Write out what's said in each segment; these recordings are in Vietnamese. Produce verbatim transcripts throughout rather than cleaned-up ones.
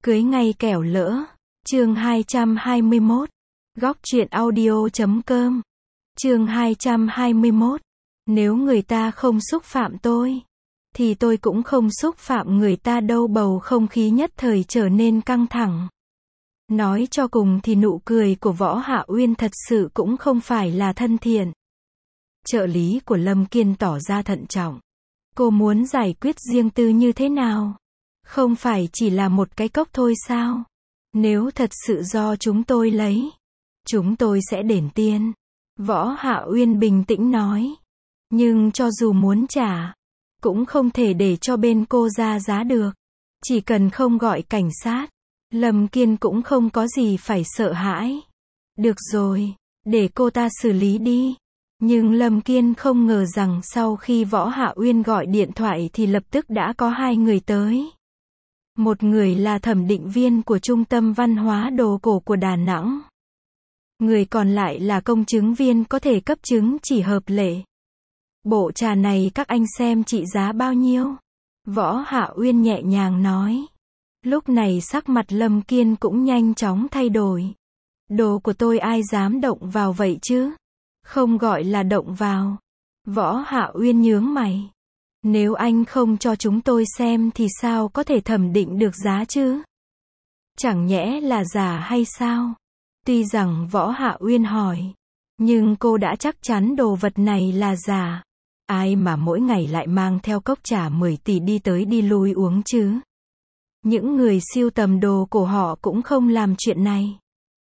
Cưới ngay kẻo lỡ. Chương hai trăm hai mươi mốt. Góc truyện audio chấm com. Chương hai trăm hai mươi mốt. Nếu người ta không xúc phạm tôi, thì tôi cũng không xúc phạm người ta đâu. Bầu không khí nhất thời trở nên căng thẳng. Nói cho cùng thì nụ cười của Võ Hạ Uyên thật sự cũng không phải là thân thiện. Trợ lý của Lâm Kiên tỏ ra thận trọng. Cô muốn giải quyết riêng tư như thế nào? Không phải chỉ là một cái cốc thôi sao? Nếu thật sự do chúng tôi lấy, chúng tôi sẽ đền tiền. Võ Hạ Uyên bình tĩnh nói. Nhưng cho dù muốn trả, cũng không thể để cho bên cô ra giá được. Chỉ cần không gọi cảnh sát, Lâm Kiên cũng không có gì phải sợ hãi. Được rồi, để cô ta xử lý đi. Nhưng Lâm Kiên không ngờ rằng sau khi Võ Hạ Uyên gọi điện thoại thì lập tức đã có hai người tới. Một người là thẩm định viên của Trung tâm Văn hóa Đồ Cổ của Đà Nẵng. Người còn lại là công chứng viên có thể cấp chứng chỉ hợp lệ. Bộ trà này các anh xem trị giá bao nhiêu? Võ Hạ Uyên nhẹ nhàng nói. Lúc này sắc mặt Lâm Kiên cũng nhanh chóng thay đổi. Đồ của tôi ai dám động vào vậy chứ? Không gọi là động vào. Võ Hạ Uyên nhướng mày. Nếu anh không cho chúng tôi xem thì sao có thể thẩm định được giá chứ? Chẳng nhẽ là giả hay sao? Tuy rằng Võ Hạ Uyên hỏi, nhưng cô đã chắc chắn đồ vật này là giả. Ai mà mỗi ngày lại mang theo cốc trà mười tỷ đi tới đi lui uống chứ? Những người sưu tầm đồ của họ cũng không làm chuyện này.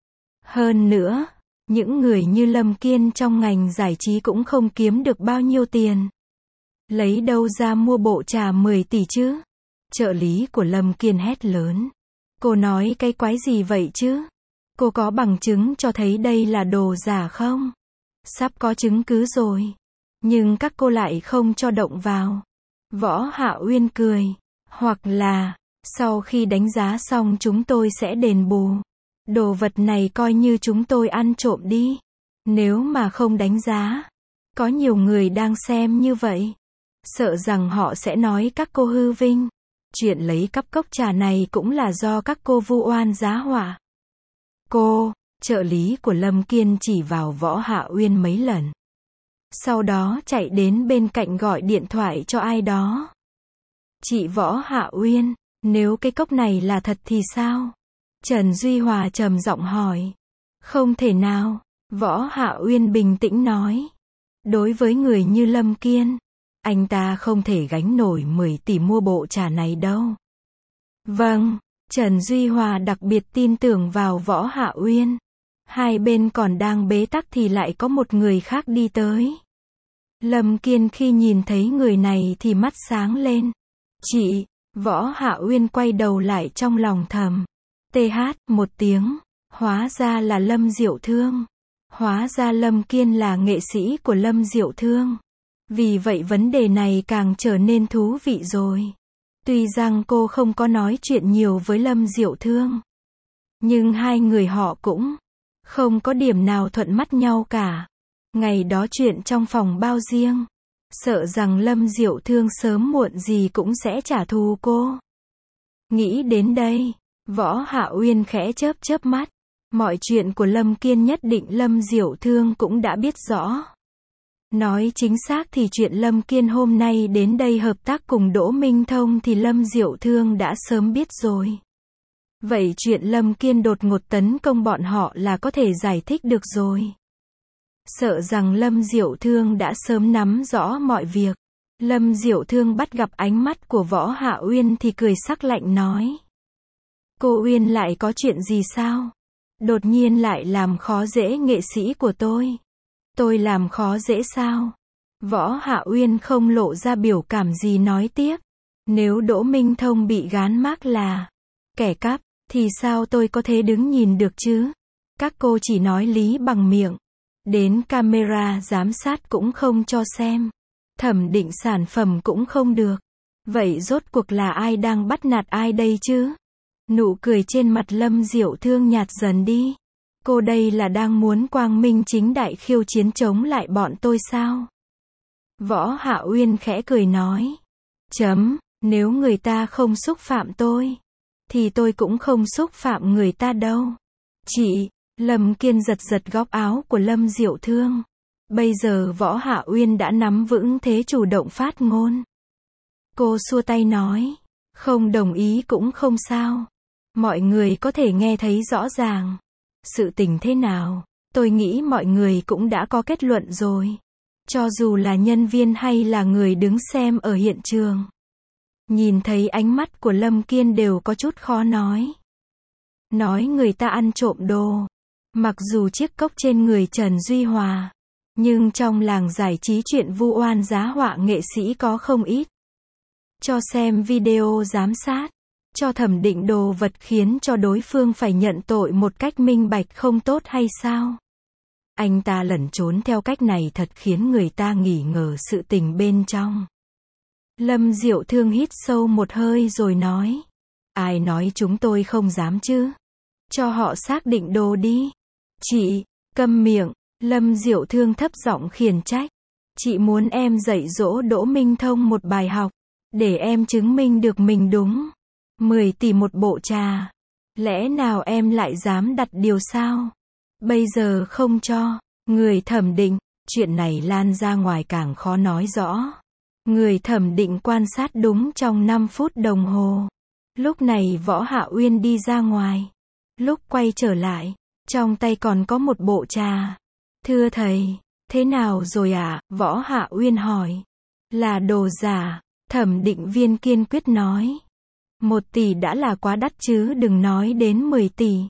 Hơn nữa, những người như Lâm Kiên trong ngành giải trí cũng không kiếm được bao nhiêu tiền. Lấy đâu ra mua bộ trà mười tỷ chứ? Trợ lý của Lâm Kiên hét lớn. Cô nói cái quái gì vậy chứ? Cô có bằng chứng cho thấy đây là đồ giả không? Sắp có chứng cứ rồi. Nhưng các cô lại không cho động vào. Võ Hạ Uyên cười. Hoặc là, sau khi đánh giá xong chúng tôi sẽ đền bù. Đồ vật này coi như chúng tôi ăn trộm đi. Nếu mà không đánh giá, có nhiều người đang xem như vậy. Sợ rằng họ sẽ nói các cô hư vinh. Chuyện lấy cắp cốc trà này cũng là do các cô vu oan giá họa. Cô, trợ lý của Lâm Kiên chỉ vào Võ Hạ Uyên mấy lần. Sau đó chạy đến bên cạnh gọi điện thoại cho ai đó. Chị Võ Hạ Uyên, nếu cái cốc này là thật thì sao? Trần Duy Hòa trầm giọng hỏi. Không thể nào, Võ Hạ Uyên bình tĩnh nói. Đối với người như Lâm Kiên, anh ta không thể gánh nổi mười tỷ mua bộ trà này đâu. Vâng, Trần Duy Hòa đặc biệt tin tưởng vào Võ Hạ Uyên. Hai bên còn đang bế tắc thì lại có một người khác đi tới. Lâm Kiên khi nhìn thấy người này thì mắt sáng lên. Chị, Võ Hạ Uyên quay đầu lại trong lòng thầm. Tê hát một tiếng, hóa ra là Lâm Diệu Thương. Hóa ra Lâm Kiên là nghệ sĩ của Lâm Diệu Thương. Vì vậy vấn đề này càng trở nên thú vị rồi. Tuy rằng cô không có nói chuyện nhiều với Lâm Diệu Thương, nhưng hai người họ cũng không có điểm nào thuận mắt nhau cả. Ngày đó chuyện trong phòng bao riêng, sợ rằng Lâm Diệu Thương sớm muộn gì cũng sẽ trả thù cô. Nghĩ đến đây, Võ Hạ Uyên khẽ chớp chớp mắt. Mọi chuyện của Lâm Kiên nhất định Lâm Diệu Thương cũng đã biết rõ. Nói chính xác thì chuyện Lâm Kiên hôm nay đến đây hợp tác cùng Đỗ Minh Thông thì Lâm Diệu Thương đã sớm biết rồi. Vậy chuyện Lâm Kiên đột ngột tấn công bọn họ là có thể giải thích được rồi. Sợ rằng Lâm Diệu Thương đã sớm nắm rõ mọi việc. Lâm Diệu Thương bắt gặp ánh mắt của Võ Hạ Uyên thì cười sắc lạnh nói. Cô Uyên lại có chuyện gì sao? Đột nhiên lại làm khó dễ nghệ sĩ của tôi. Tôi làm khó dễ sao? Võ Hạ Uyên không lộ ra biểu cảm gì nói tiếp. Nếu Đỗ Minh Thông bị gán mác là kẻ cắp, thì sao tôi có thể đứng nhìn được chứ? Các cô chỉ nói lý bằng miệng. Đến camera giám sát cũng không cho xem. Thẩm định sản phẩm cũng không được. Vậy rốt cuộc là ai đang bắt nạt ai đây chứ? Nụ cười trên mặt Lâm Diệu Thương nhạt dần đi. Cô đây là đang muốn quang minh chính đại khiêu chiến chống lại bọn tôi sao? Võ Hạ Uyên khẽ cười nói. Chấm, nếu người ta không xúc phạm tôi, thì tôi cũng không xúc phạm người ta đâu. Chị, Lâm Kiên giật giật góc áo của Lâm Diệu Thương. Bây giờ Võ Hạ Uyên đã nắm vững thế chủ động phát ngôn. Cô xua tay nói, không đồng ý cũng không sao. Mọi người có thể nghe thấy rõ ràng. Sự tình thế nào, tôi nghĩ mọi người cũng đã có kết luận rồi. Cho dù là nhân viên hay là người đứng xem ở hiện trường. Nhìn thấy ánh mắt của Lâm Kiên đều có chút khó nói. Nói người ta ăn trộm đồ. Mặc dù chiếc cốc trên người Trần Duy Hòa. Nhưng trong làng giải trí chuyện vu oan giá họa nghệ sĩ có không ít. Cho xem video giám sát. Cho thẩm định đồ vật khiến cho đối phương phải nhận tội một cách minh bạch không tốt hay sao? Anh ta lẩn trốn theo cách này thật khiến người ta nghi ngờ sự tình bên trong. Lâm Diệu Thương hít sâu một hơi rồi nói. Ai nói chúng tôi không dám chứ? Cho họ xác định đồ đi. Chị, câm miệng. Lâm Diệu Thương thấp giọng khiển trách. Chị muốn em dạy dỗ Đỗ Minh Thông một bài học. Để em chứng minh được mình đúng. mười tỷ một bộ trà. Lẽ nào em lại dám đặt điều sao? Bây giờ không cho. Người thẩm định. Chuyện này lan ra ngoài càng khó nói rõ. Người thẩm định quan sát đúng trong năm phút đồng hồ. Lúc này Võ Hạ Uyên đi ra ngoài. Lúc quay trở lại, trong tay còn có một bộ trà. Thưa thầy, thế nào rồi ạ? À? Võ Hạ Uyên hỏi. Là đồ giả, thẩm định viên kiên quyết nói. Một tỷ đã là quá đắt chứ đừng nói đến mười tỷ.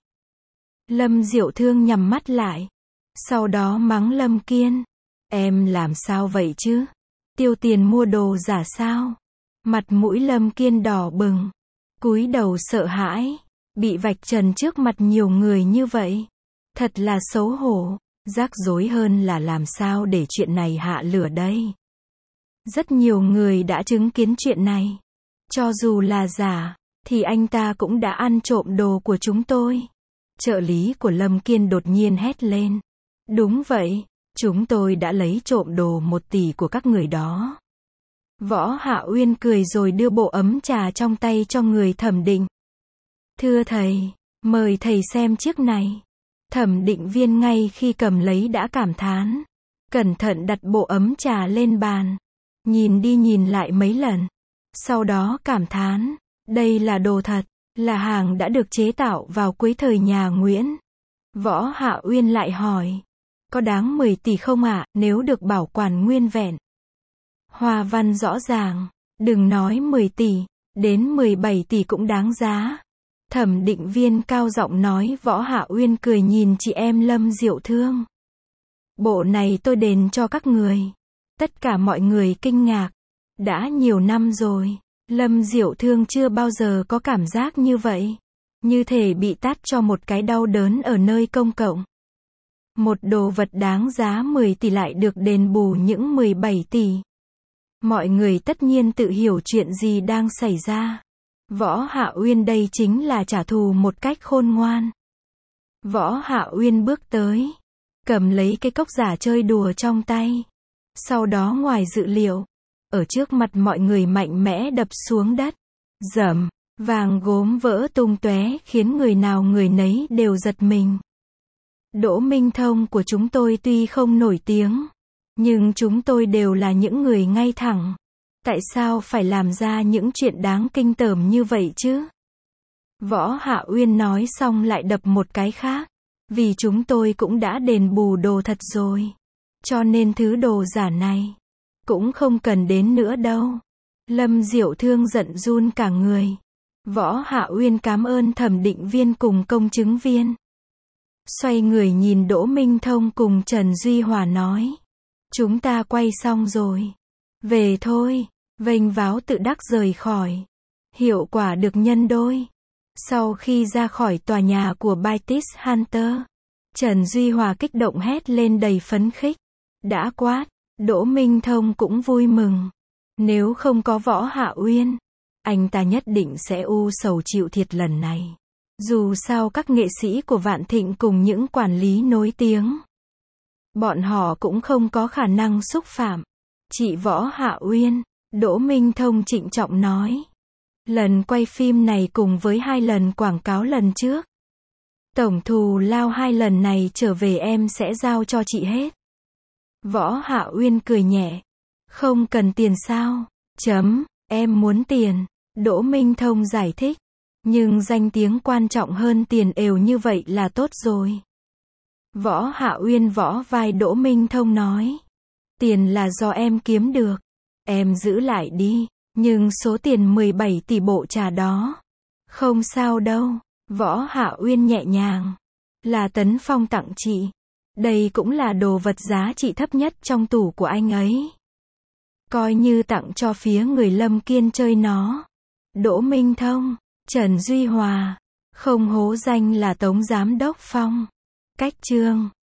Lâm Diệu Thương nhắm mắt lại. Sau đó mắng Lâm Kiên. Em làm sao vậy chứ? Tiêu tiền mua đồ giả sao? Mặt mũi Lâm Kiên đỏ bừng. Cúi đầu sợ hãi. Bị vạch trần trước mặt nhiều người như vậy. Thật là xấu hổ. Rắc rối hơn là làm sao để chuyện này hạ lửa đây. Rất nhiều người đã chứng kiến chuyện này. Cho dù là giả, thì anh ta cũng đã ăn trộm đồ của chúng tôi. Trợ lý của Lâm Kiên đột nhiên hét lên. Đúng vậy, chúng tôi đã lấy trộm đồ một tỷ của các người đó. Võ Hạ Uyên cười rồi đưa bộ ấm trà trong tay cho người thẩm định. Thưa thầy, mời thầy xem chiếc này. Thẩm định viên ngay khi cầm lấy đã cảm thán. Cẩn thận đặt bộ ấm trà lên bàn. Nhìn đi nhìn lại mấy lần. Sau đó cảm thán. Đây là đồ thật, là hàng đã được chế tạo vào cuối thời nhà Nguyễn. Võ Hạ Uyên lại hỏi. Có đáng mười tỷ không ạ, à, nếu được bảo quản nguyên vẹn? Hoa văn rõ ràng. Đừng nói mười tỷ, đến mười bảy tỷ cũng đáng giá. Thẩm định viên cao giọng nói. Võ Hạ Uyên cười nhìn chị em Lâm Diệu Thương. Bộ này tôi đền cho các người. Tất cả mọi người kinh ngạc. Đã nhiều năm rồi, Lâm Diệu Thương chưa bao giờ có cảm giác như vậy. Như thể bị tát cho một cái đau đớn ở nơi công cộng. Một đồ vật đáng giá mười tỷ lại được đền bù những mười bảy tỷ. Mọi người tất nhiên tự hiểu chuyện gì đang xảy ra. Võ Hạ Uyên đây chính là trả thù một cách khôn ngoan. Võ Hạ Uyên bước tới, cầm lấy cái cốc giả chơi đùa trong tay. Sau đó ngoài dự liệu, ở trước mặt mọi người mạnh mẽ đập xuống đất. Dầm, vàng gốm vỡ tung tóe khiến người nào người nấy đều giật mình. Đỗ Minh Thông của chúng tôi tuy không nổi tiếng, nhưng chúng tôi đều là những người ngay thẳng. Tại sao phải làm ra những chuyện đáng kinh tởm như vậy chứ? Võ Hạ Uyên nói xong lại đập một cái khác. Vì chúng tôi cũng đã đền bù đồ thật rồi. Cho nên thứ đồ giả này cũng không cần đến nữa đâu. Lâm Diệu Thương giận run cả người. Võ Hạ Uyên cảm ơn thẩm định viên cùng công chứng viên. Xoay người nhìn Đỗ Minh Thông cùng Trần Duy Hòa nói. Chúng ta quay xong rồi. Về thôi. Vênh váo tự đắc rời khỏi. Hiệu quả được nhân đôi. Sau khi ra khỏi tòa nhà của Baitis Hunter, Trần Duy Hòa kích động hét lên đầy phấn khích. Đã quát. Đỗ Minh Thông cũng vui mừng. Nếu không có Võ Hạ Uyên, anh ta nhất định sẽ u sầu chịu thiệt lần này. Dù sao các nghệ sĩ của Vạn Thịnh cùng những quản lý nổi tiếng, bọn họ cũng không có khả năng xúc phạm chị Võ Hạ Uyên. Đỗ Minh Thông trịnh trọng nói. Lần quay phim này cùng với hai lần quảng cáo lần trước. Tổng thù lao hai lần này trở về em sẽ giao cho chị hết. Võ Hạ Uyên cười nhẹ. Không cần tiền sao? Chấm, em muốn tiền. Đỗ Minh Thông giải thích. Nhưng danh tiếng quan trọng hơn tiền ều như vậy là tốt rồi. Võ Hạ Uyên võ vai Đỗ Minh Thông nói. Tiền là do em kiếm được. Em giữ lại đi. Nhưng số tiền mười bảy tỷ bộ trà đó. Không sao đâu. Võ Hạ Uyên nhẹ nhàng. Là Tấn Phong tặng chị. Đây cũng là đồ vật giá trị thấp nhất trong tủ của anh ấy. Coi như tặng cho phía người Lâm Kiên chơi nó. Đỗ Minh Thông, Trần Duy Hòa. Không hố danh là Tống Giám Đốc Phong. Cách chương.